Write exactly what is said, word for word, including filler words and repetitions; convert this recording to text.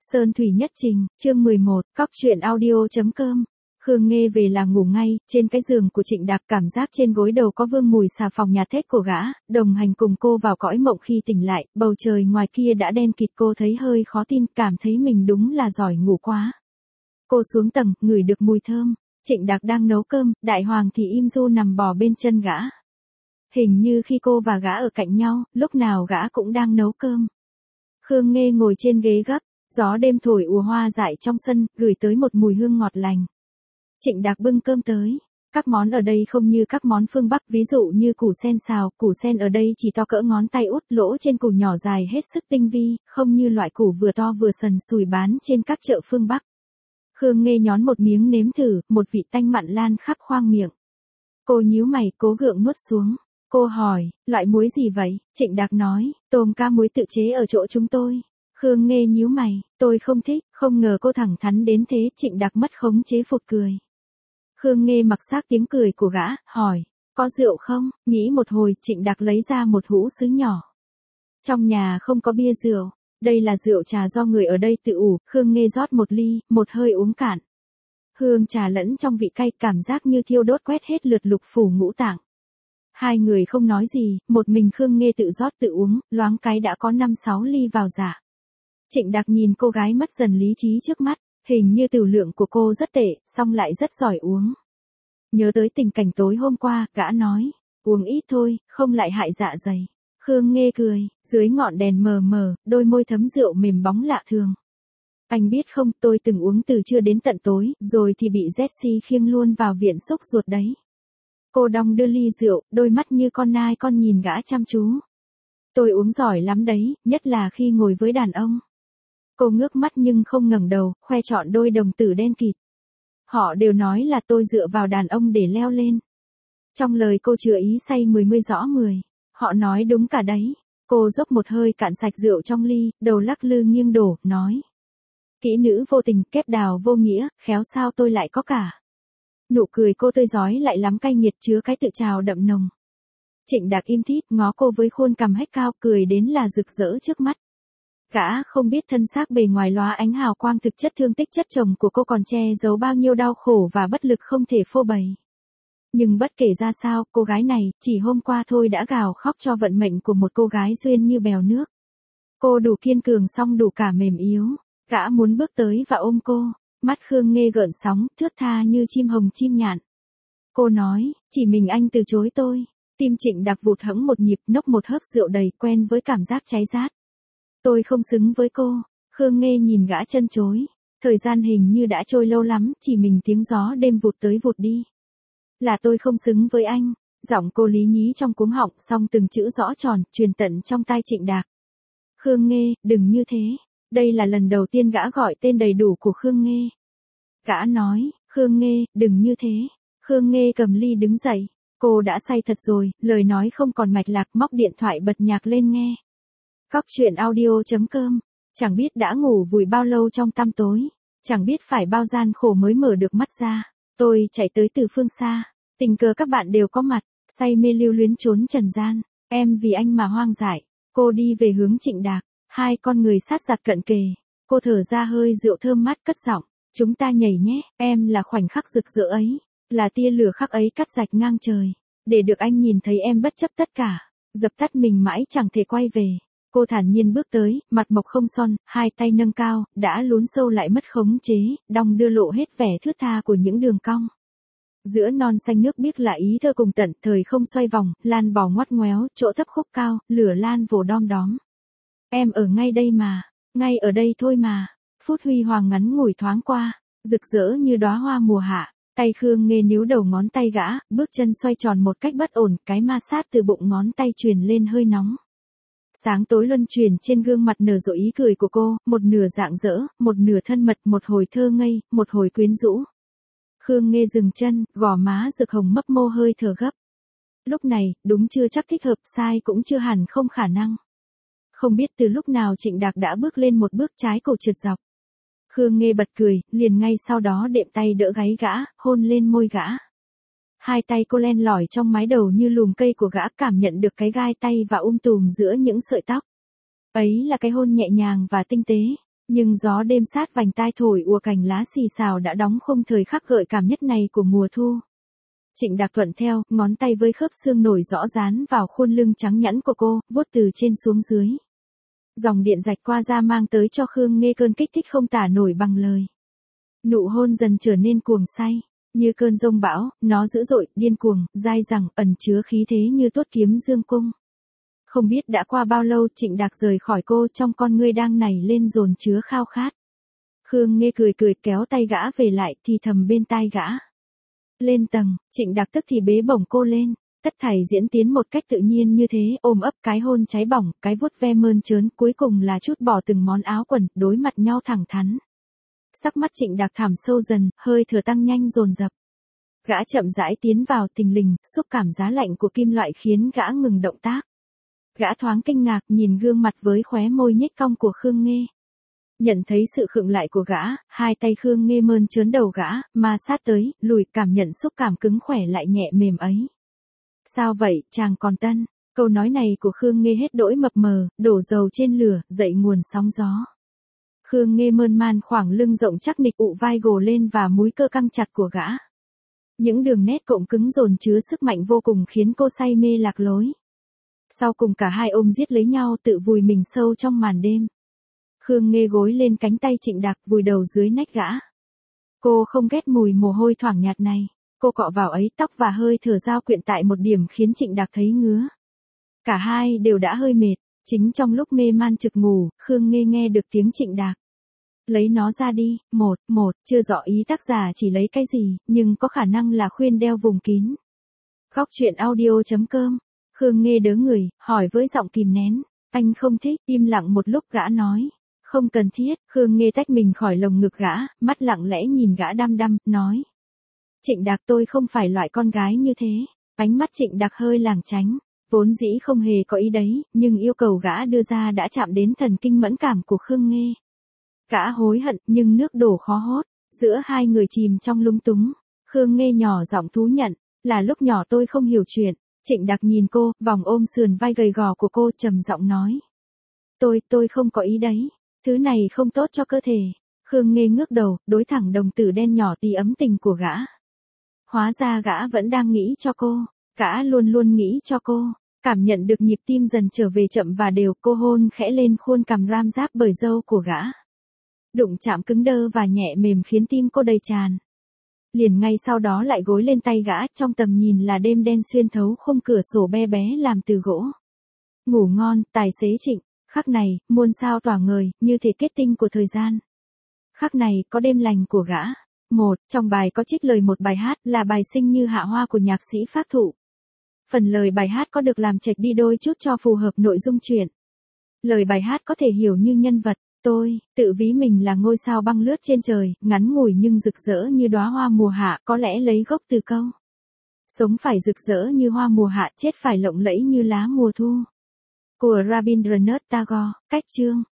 Sơn thủy nhất trình, chương mười một, cóc truyện audio.com. Khương Nghê về là ngủ ngay, trên cái giường của Trịnh Đạc, cảm giác trên gối đầu có vương mùi xà phòng nhà thết của gã, đồng hành cùng cô vào cõi mộng. Khi tỉnh lại, bầu trời ngoài kia đã đen kịt, cô thấy hơi khó tin, cảm thấy mình đúng là giỏi ngủ quá. Cô xuống tầng, ngửi được mùi thơm, Trịnh Đạc đang nấu cơm, Đại Hoàng thì im ru nằm bò bên chân gã. Hình như khi cô và gã ở cạnh nhau, lúc nào gã cũng đang nấu cơm. Khương Nghê ngồi trên ghế gấp, gió đêm thổi ùa hoa dại trong sân, gửi tới một mùi hương ngọt lành. Trịnh Đạc bưng cơm tới. Các món ở đây không như các món phương Bắc, ví dụ như củ sen xào, củ sen ở đây chỉ to cỡ ngón tay út, lỗ trên củ nhỏ dài hết sức tinh vi, không như loại củ vừa to vừa sần sùi bán trên các chợ phương Bắc. Khương Nghê nhón một miếng nếm thử, một vị tanh mặn lan khắp khoang miệng. Cô nhíu mày, cố gượng nuốt xuống. Cô hỏi, loại muối gì vậy? Trịnh Đạc nói, tôm cá muối tự chế ở chỗ chúng tôi. Khương Nghê nhíu mày, tôi không thích, không ngờ cô thẳng thắn đến thế. Trịnh Đạc mất khống chế phụt cười. Khương Nghê mặc xác tiếng cười của gã, hỏi, có rượu không? Nghĩ một hồi, Trịnh Đạc lấy ra một hũ sứ nhỏ. Trong nhà không có bia rượu, đây là rượu trà do người ở đây tự ủ. Khương Nghê rót một ly, một hơi uống cạn. Hương trà lẫn trong vị cay, cảm giác như thiêu đốt quét hết lượt lục phủ ngũ tạng. Hai người không nói gì, một mình Khương Nghê tự rót tự uống, loáng cái đã có năm sáu ly vào dạ. Trịnh Đạc nhìn cô gái mất dần lý trí trước mắt, hình như tiểu lượng của cô rất tệ, song lại rất giỏi uống. Nhớ tới tình cảnh tối hôm qua, gã nói, uống ít thôi, không lại hại dạ dày. Khương Nghê cười, dưới ngọn đèn mờ mờ, đôi môi thấm rượu mềm bóng lạ thường. Anh biết không, tôi từng uống từ trưa đến tận tối, rồi thì bị Jessie khiêng luôn vào viện xúc ruột đấy. Cô đong đưa ly rượu, đôi mắt như con nai con nhìn gã chăm chú. Tôi uống giỏi lắm đấy, nhất là khi ngồi với đàn ông. Cô ngước mắt nhưng không ngẩng đầu, khoe trọn đôi đồng tử đen kịt. Họ đều nói là tôi dựa vào đàn ông để leo lên. Trong lời cô chứa ý say mười mươi rõ mười. Họ nói đúng cả đấy. Cô dốc một hơi cạn sạch rượu trong ly, đầu lắc lư nghiêng đổ, nói. Kỹ nữ vô tình, kép đào vô nghĩa, khéo sao tôi lại có cả. Nụ cười cô tươi rói lại lắm cay nghiệt, chứa cái tự trào đậm nồng. Trịnh Đạc im thít, ngó cô với khuôn cằm hếch cao, cười đến là rực rỡ trước mắt. Gã không biết thân xác bề ngoài lóa ánh hào quang, thực chất thương tích chất chồng của cô còn che giấu bao nhiêu đau khổ và bất lực không thể phô bày. Nhưng bất kể ra sao, cô gái này, chỉ hôm qua thôi đã gào khóc cho vận mệnh của một cô gái duyên như bèo nước. Cô đủ kiên cường song đủ cả mềm yếu. Gã muốn bước tới và ôm cô. Mắt Khương Nghê gợn sóng, thướt tha như chim hồng chim nhạn. Cô nói, chỉ mình anh từ chối tôi. Tim Trịnh Đạc vụt hẫng một nhịp, nốc một hớp rượu đầy, quen với cảm giác cháy rát. Tôi không xứng với cô. Khương Nghê nhìn gã chân chối. Thời gian hình như đã trôi lâu lắm, chỉ mình tiếng gió đêm vụt tới vụt đi. Là tôi không xứng với anh. Giọng cô lý nhí trong cuống họng, song từng chữ rõ tròn, truyền tận trong tai Trịnh Đạc. Khương Nghê, đừng như thế. Đây là lần đầu tiên gã gọi tên đầy đủ của Khương Nghê. Gã nói, Khương Nghê, đừng như thế. Khương Nghê cầm ly đứng dậy. Cô đã say thật rồi, lời nói không còn mạch lạc, móc điện thoại bật nhạc lên nghe. Cóc truyện audio.com. Chẳng biết đã ngủ vùi bao lâu trong tăm tối. Chẳng biết phải bao gian khổ mới mở được mắt ra. Tôi chạy tới từ phương xa. Tình cờ các bạn đều có mặt. Say mê lưu luyến trốn trần gian. Em vì anh mà hoang dại. Cô đi về hướng Trịnh Đạc. Hai con người sát giặt cận kề. Cô thở ra hơi rượu thơm mát cất giọng. Chúng ta nhảy nhé, em là khoảnh khắc rực rỡ ấy. Là tia lửa khắc ấy cắt rạch ngang trời. Để được anh nhìn thấy em bất chấp tất cả. Dập tắt mình mãi chẳng thể quay về. Cô thản nhiên bước tới, mặt mộc không son, hai tay nâng cao, đã lún sâu lại mất khống chế, đong đưa lộ hết vẻ thướt tha của những đường cong. Giữa non xanh nước biếc là ý thơ cùng tận, thời không xoay vòng, lan bò ngoắt ngoéo, chỗ thấp khúc cao, lửa lan vồ đom đóm. Em ở ngay đây mà, ngay ở đây thôi mà. Phút huy hoàng ngắn ngủi thoáng qua, rực rỡ như đóa hoa mùa hạ. Tay Khương Nghê níu đầu ngón tay gã, bước chân xoay tròn một cách bất ổn, cái ma sát từ bụng ngón tay truyền lên hơi nóng. Sáng tối luân chuyển trên gương mặt nở rộ ý cười của cô, một nửa rạng rỡ, một nửa thân mật, một hồi thơ ngây, một hồi quyến rũ. Khương Nghê dừng chân, gò má rực hồng mấp mô hơi thở gấp. Lúc này, đúng chưa chắc thích hợp, sai cũng chưa hẳn không khả năng. Không biết từ lúc nào Trịnh Đạc đã bước lên một bước, trái cổ trượt dọc. Khương Nghê bật cười, liền ngay sau đó đệm tay đỡ gáy gã, hôn lên môi gã. Hai tay cô len lỏi trong mái đầu như lùm cây của gã, cảm nhận được cái gai tay và um tùm giữa những sợi tóc. Ấy là cái hôn nhẹ nhàng và tinh tế. Nhưng gió đêm sát vành tai thổi ùa cành lá xì xào đã đóng khung thời khắc gợi cảm nhất này của mùa thu. Trịnh Đạc thuận theo, ngón tay với khớp xương nổi rõ dán vào khuôn lưng trắng nhẵn của cô, vuốt từ trên xuống dưới. Dòng điện rạch qua da mang tới cho Khương Nghê cơn kích thích không tả nổi bằng lời. Nụ hôn dần trở nên cuồng say, như cơn giông bão, nó dữ dội, điên cuồng, dai dẳng, ẩn chứa khí thế như tuốt kiếm dương cung. Không biết đã qua bao lâu Trịnh Đạc rời khỏi cô, trong con ngươi đang nảy lên dồn chứa khao khát. Khương Nghê cười cười kéo tay gã về lại thì thầm bên tai gã. Lên tầng, Trịnh Đạc tức thì bế bổng cô lên, tất thảy diễn tiến một cách tự nhiên như thế, ôm ấp, cái hôn cháy bỏng, cái vuốt ve mơn trớn, cuối cùng là chút bỏ từng món áo quần, đối mặt nhau thẳng thắn. Sắc mắt Trịnh Đạc thẳm sâu dần, hơi thở tăng nhanh dồn dập. Gã chậm rãi tiến vào, thình lình, xúc cảm giá lạnh của kim loại khiến gã ngừng động tác. Gã thoáng kinh ngạc nhìn gương mặt với khóe môi nhếch cong của Khương Nghê. Nhận thấy sự khựng lại của gã, hai tay Khương Nghê mơn trớn đầu gã, mà sát tới, lùi, cảm nhận xúc cảm cứng khỏe lại nhẹ mềm ấy. Sao vậy, chàng còn tân? Câu nói này của Khương Nghê hết đỗi mập mờ, đổ dầu trên lửa, dậy nguồn sóng gió. Khương Nghê mơn man khoảng lưng rộng chắc nịch ụ vai gồ lên và múi cơ căng chặt của gã. Những đường nét cộm cứng dồn chứa sức mạnh vô cùng khiến cô say mê lạc lối. Sau cùng cả hai ôm giết lấy nhau tự vùi mình sâu trong màn đêm. Khương Nghê gối lên cánh tay Trịnh Đạc vùi đầu dưới nách gã. Cô không ghét mùi mồ hôi thoảng nhạt này. Cô cọ vào ấy tóc và hơi thở dao quyện tại một điểm khiến Trịnh Đạc thấy ngứa. Cả hai đều đã hơi mệt. Chính trong lúc mê man trực ngủ, Khương Nghê nghe được tiếng Trịnh Đạc. Lấy nó ra đi, một, một, chưa rõ ý tác giả chỉ lấy cái gì, nhưng có khả năng là khuyên đeo vùng kín. Góc truyện audio chấm com. Khương Nghê đớ người, hỏi với giọng kìm nén. Anh không thích, im lặng một lúc gã nói. Không cần thiết, Khương Nghê tách mình khỏi lồng ngực gã, mắt lặng lẽ nhìn gã đăm đăm, nói. Trịnh Đạc tôi không phải loại con gái như thế. Ánh mắt Trịnh Đạc hơi lảng tránh. Vốn dĩ không hề có ý đấy, nhưng yêu cầu gã đưa ra đã chạm đến thần kinh mẫn cảm của Khương Nghê. Gã hối hận, nhưng nước đổ khó hốt. Giữa hai người chìm trong lung túng. Khương Nghê nhỏ giọng thú nhận. Là lúc nhỏ tôi không hiểu chuyện. Trịnh Đạc nhìn cô, vòng ôm sườn vai gầy gò của cô, trầm giọng nói. Tôi, tôi không có ý đấy. Thứ này không tốt cho cơ thể. Khương Nghê ngước đầu, đối thẳng đồng tử đen nhỏ tí ấm tình của gã. Hóa ra gã vẫn đang nghĩ cho cô. Gã luôn luôn nghĩ cho cô. Cảm nhận được nhịp tim dần trở về chậm và đều, cô hôn khẽ lên khuôn cằm ram giáp bởi râu của gã. Đụng chạm cứng đơ và nhẹ mềm khiến tim cô đầy tràn. Liền ngay sau đó lại gối lên tay gã, trong tầm nhìn là đêm đen xuyên thấu khung cửa sổ be bé làm từ gỗ. Ngủ ngon, tài xế Trịnh. Khắc này, muôn sao tỏa ngời, như thể kết tinh của thời gian. Khắc này, có đêm lành của gã. Một, trong bài có trích lời một bài hát là bài Sinh Như Hạ Hoa của nhạc sĩ Pháp Thụ. Phần lời bài hát có được làm chệch đi đôi chút cho phù hợp nội dung truyện. Lời bài hát có thể hiểu như nhân vật, tôi, tự ví mình là ngôi sao băng lướt trên trời, ngắn ngủi nhưng rực rỡ như đóa hoa mùa hạ, có lẽ lấy gốc từ câu. Sống phải rực rỡ như hoa mùa hạ, chết phải lộng lẫy như lá mùa thu. Của Rabindranath Tagore, cách chương.